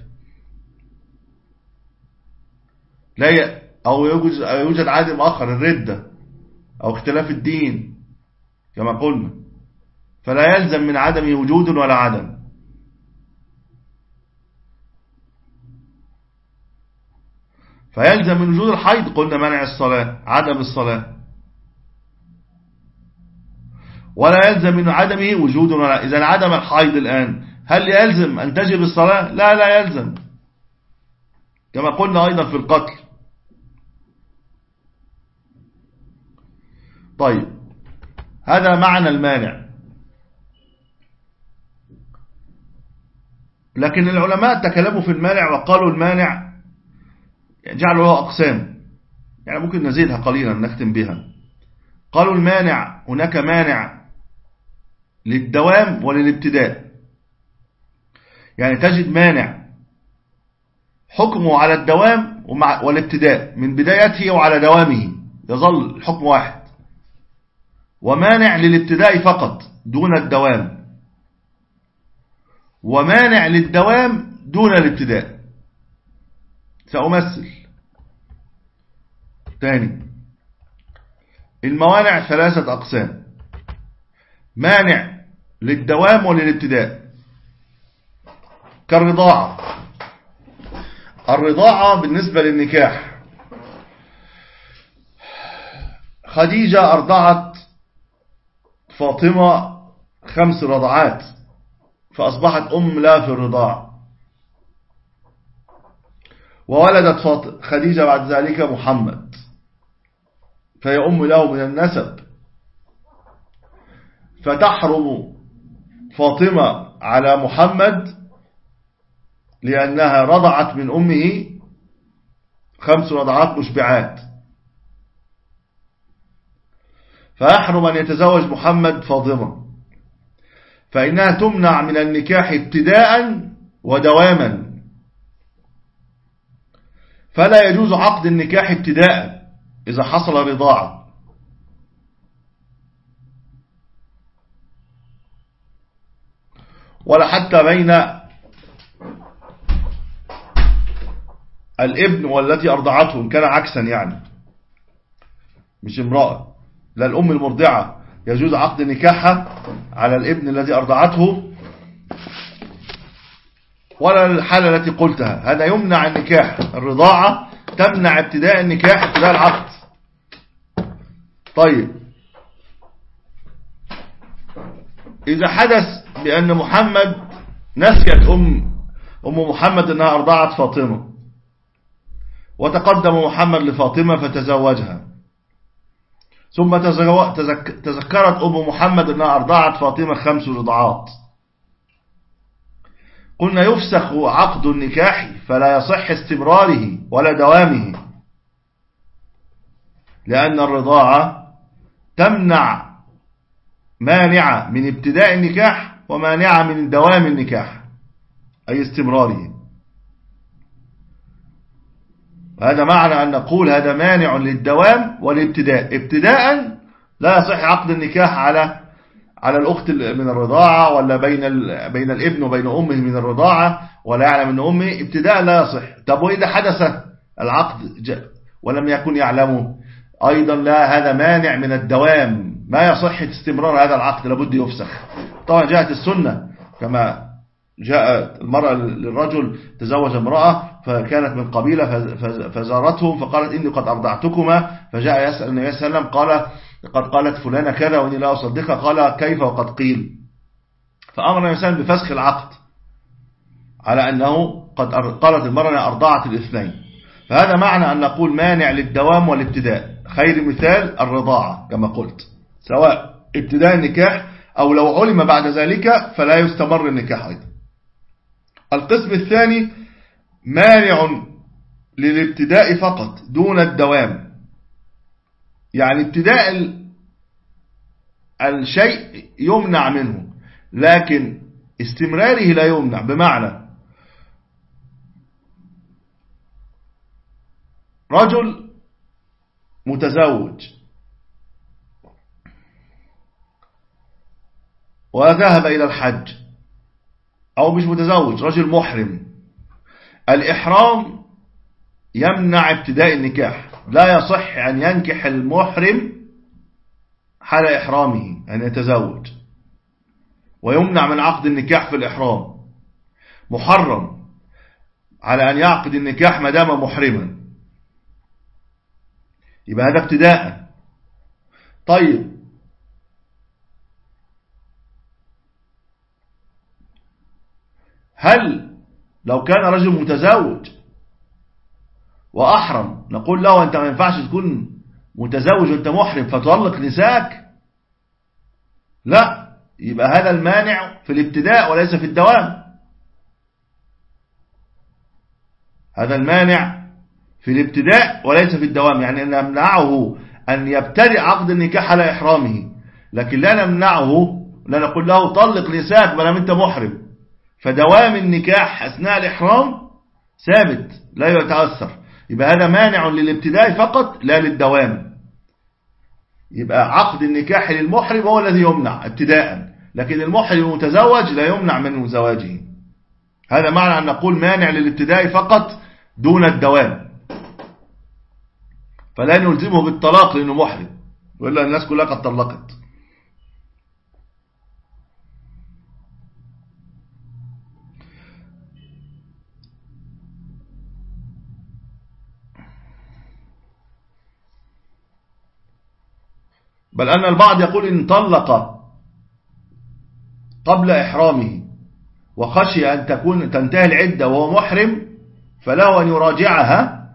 لا ي... أو يوجد, أو يوجد عدم آخر الردة أو اختلاف الدين كما قلنا، فلا يلزم من عدمه وجود ولا عدم. فيلزم من وجود الحيض قلنا منع الصلاة، عدم الصلاة، ولا يلزم من عدمه وجود ولا. إذا عدم الحيض الآن هل يلزم أن تجب الصلاة؟ لا لا يلزم، كما قلنا أيضا في القتل. طيب هذا معنى المانع. لكن العلماء تكلموا في المانع وقالوا المانع جعلوا له أقسام، يعني ممكن نزيدها قليلا نختم بها. قالوا المانع هناك مانع للدوام وللابتداء، يعني تجد مانع حكمه على الدوام والابتداء، من بدايته وعلى دوامه يظل الحكم واحد، ومانع للابتداء فقط دون الدوام، ومانع للدوام دون الابتداء. سأمثل ثاني. الموانع ثلاثة أقسام: مانع للدوام وللابتداء كالرضاعة. الرضاعة بالنسبة للنكاح، خديجة أرضعت فاطمة خمس رضعات فأصبحت أم لا في الرضاعة، وولدت خديجة بعد ذلك محمد فهي أم له من النسب، فتحرم فاطمة على محمد لأنها رضعت من أمه خمس رضعات مشبعات، فيحرم أن يتزوج محمد فاطمة، فإنها تمنع من النكاح ابتداء ودواما، فلا يجوز عقد النكاح ابتداء إذا حصل رضاعة. ولا حتى بين الابن والتي أرضعته إن كان عكسا، يعني مش امرأة، لا الأم المرضعة يجوز عقد نكاحها على الابن الذي أرضعته، ولا الحالة التي قلتها، هذا يمنع النكاح. الرضاعة تمنع ابتداء النكاح، ابتداء العقد. طيب إذا حدث بأن محمد نسيت أم أم محمد أنها أرضعت فاطمة، وتقدم محمد لفاطمة فتزوجها، ثم تذكرت أم محمد أنها أرضعت فاطمة خمس رضعات، قلنا يفسخ عقد النكاح فلا يصح استمراره ولا دوامه، لأن الرضاعة تمنع، مانعة من ابتداء النكاح ومانعة من دوام النكاح أي استمراره. هذا معنى أن نقول هذا مانع للدوام والابتداء. ابتداء لا يصح عقد النكاح على على الأخت من الرضاعة، ولا بين بين الابن وبين أمه من الرضاعة، ولا يعلم أن أمه، ابتداء لا يصح. طب وإذا حدث العقد ولم يكن يعلمه أيضا لا، هذا مانع من الدوام، ما يصح استمرار هذا العقد، لابد يفسخ. طبعا جاءت السنة كما جاء المرأة للرجل تزوج امرأة فكانت من قبيلة فزارتهم فقالت إني قد أرضعتكما، فجاء يسأل النبي صلى الله عليه وسلم قال قد قالت فلانة كذا وإني لا أصدقها، قال كيف وقد قيل، فأمر النبي صلى الله عليه وسلم بفسخ العقد على أنه قد قالت المرأة أرضعت الاثنين. فهذا معنى أن نقول مانع للدوام والابتداء. خير مثال الرضاعة كما قلت، سواء ابتداء النكاح أو لو علم بعد ذلك فلا يستمر النكاح أيضا. القسم الثاني مانع للابتداء فقط دون الدوام، يعني ابتداء الشيء يمنع منه لكن استمراره لا يمنع. بمعنى رجل متزوج وذهب إلى الحج، أو مش متزوج، رجل محرم، الإحرام يمنع ابتداء النكاح، لا يصح أن ينكح المحرم حال إحرامه أن يتزوج، ويمنع من عقد النكاح في الإحرام. محرم على أن يعقد النكاح ما دام محرما، يبقى هذا ابتداء. طيب هل لو كان رجل متزوج وأحرم نقول له أنت ما ينفعش تكون متزوج وأنت محرم فتطلق نساءك؟ لا، يبقى هذا المانع في الابتداء وليس في الدوام. هذا المانع في الابتداء وليس في الدوام، يعني أن نمنعه أن يبتدئ عقد النكاح على إحرامه، لكن لا نمنعه، لا نقول له طلق نساءك ما دام أنت محرم، فدوام النكاح أثناء الإحرام ثابت لا يتأثر. يبقى هذا مانع للابتداء فقط لا للدوام. يبقى عقد النكاح للمحرم هو الذي يمنع ابتداء، لكن المحرم المتزوج لا يمنع من زواجه. هذا معنى أن نقول مانع للابتداء فقط دون الدوام، فلا نلزمه بالطلاق لأنه محرم، وإلا الناس كلها قد طلقت. بل أن البعض يقول إن طلق قبل إحرامه وخشي أن تكون تنتهي العدة وهو محرم فله أن يراجعها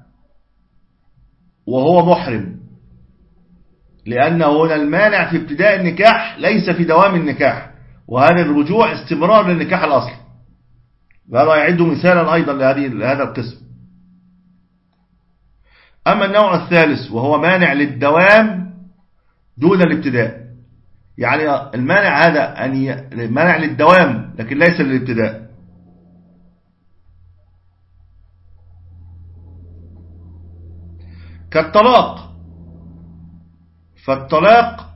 وهو محرم، لأنه هنا المانع في ابتداء النكاح ليس في دوام النكاح، وهذا الرجوع استمرار للنكاح الأصل. وهذا يعد مثالا أيضا لهذا القسم. أما النوع الثالث وهو مانع للدوام دون الابتداء، يعني المانع هذا أن ي... مانع للدوام لكن ليس للابتداء. كالطلاق، فالطلاق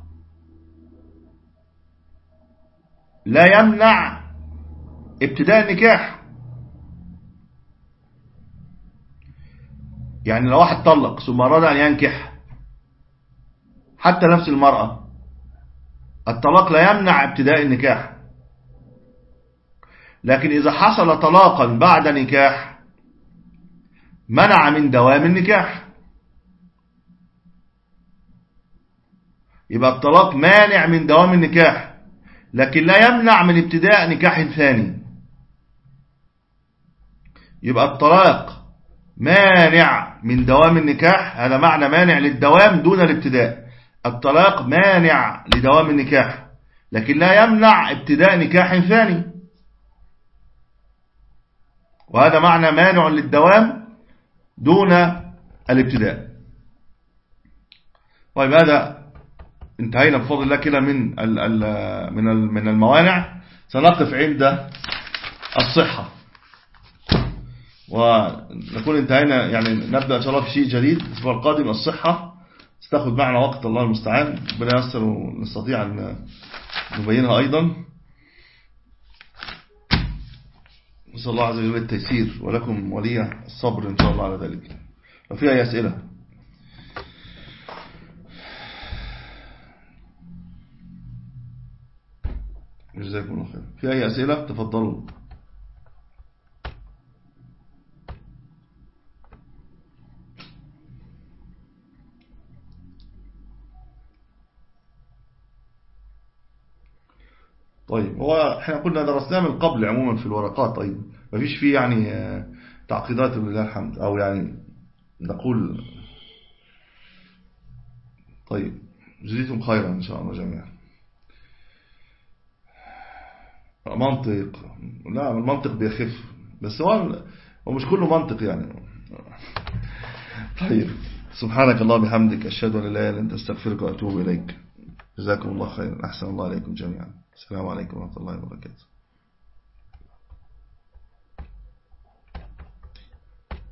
لا يمنع ابتداء النكاح. يعني لو واحد طلق ثم أراد أن ينكح حتى نفس المرأة، الطلاق لا يمنع ابتداء النكاح، لكن إذا حصل طلاقا بعد نكاح منع من دوام النكاح. يبقى الطلاق مانع من دوام النكاح لكن لا يمنع من ابتداء نكاح ثاني. يبقى الطلاق مانع من دوام النكاح، هذا معنى مانع للدوام دون الابتداء. الطلاق مانع لدوام النكاح لكن لا يمنع ابتداء نكاح ثاني، وهذا معنى مانع للدوام دون الابتداء. طيب هذا انتهينا بفضل الله كده من من من الموانع. سنقف عند الصحة ونكون انتهينا، يعني نبدأ إن شاء الله في شيء جديد الأسبوع القادم. الصحة ستأخذ معنا وقت، الله المستعان، ربنا ييسر ونستطيع أن نبينها أيضا. نسأل الله عز وجل التيسير ولكم ولي الصبر إن شاء الله على ذلك. لو في أي أسئلة. جزاكم الله خير. في أي أسئلة تفضلوا. طيب هو احنا كنا درسناه من قبل عموما في الورقات. طيب ما فيش فيه يعني تعقيدات لله الحمد، او يعني نقول طيب جزيتم خيرا ان شاء الله جميعا. منطق، لا المنطق بيخف. بس هو ومش كله منطق يعني. طيب سبحانك الله بحمدك أشهد أن لا إله إلا أنت أستغفرك وأتوب إليك. جزاكم الله خيرا، أحسن الله عليكم جميعا. السلام عليكم ورحمة الله وبركاته.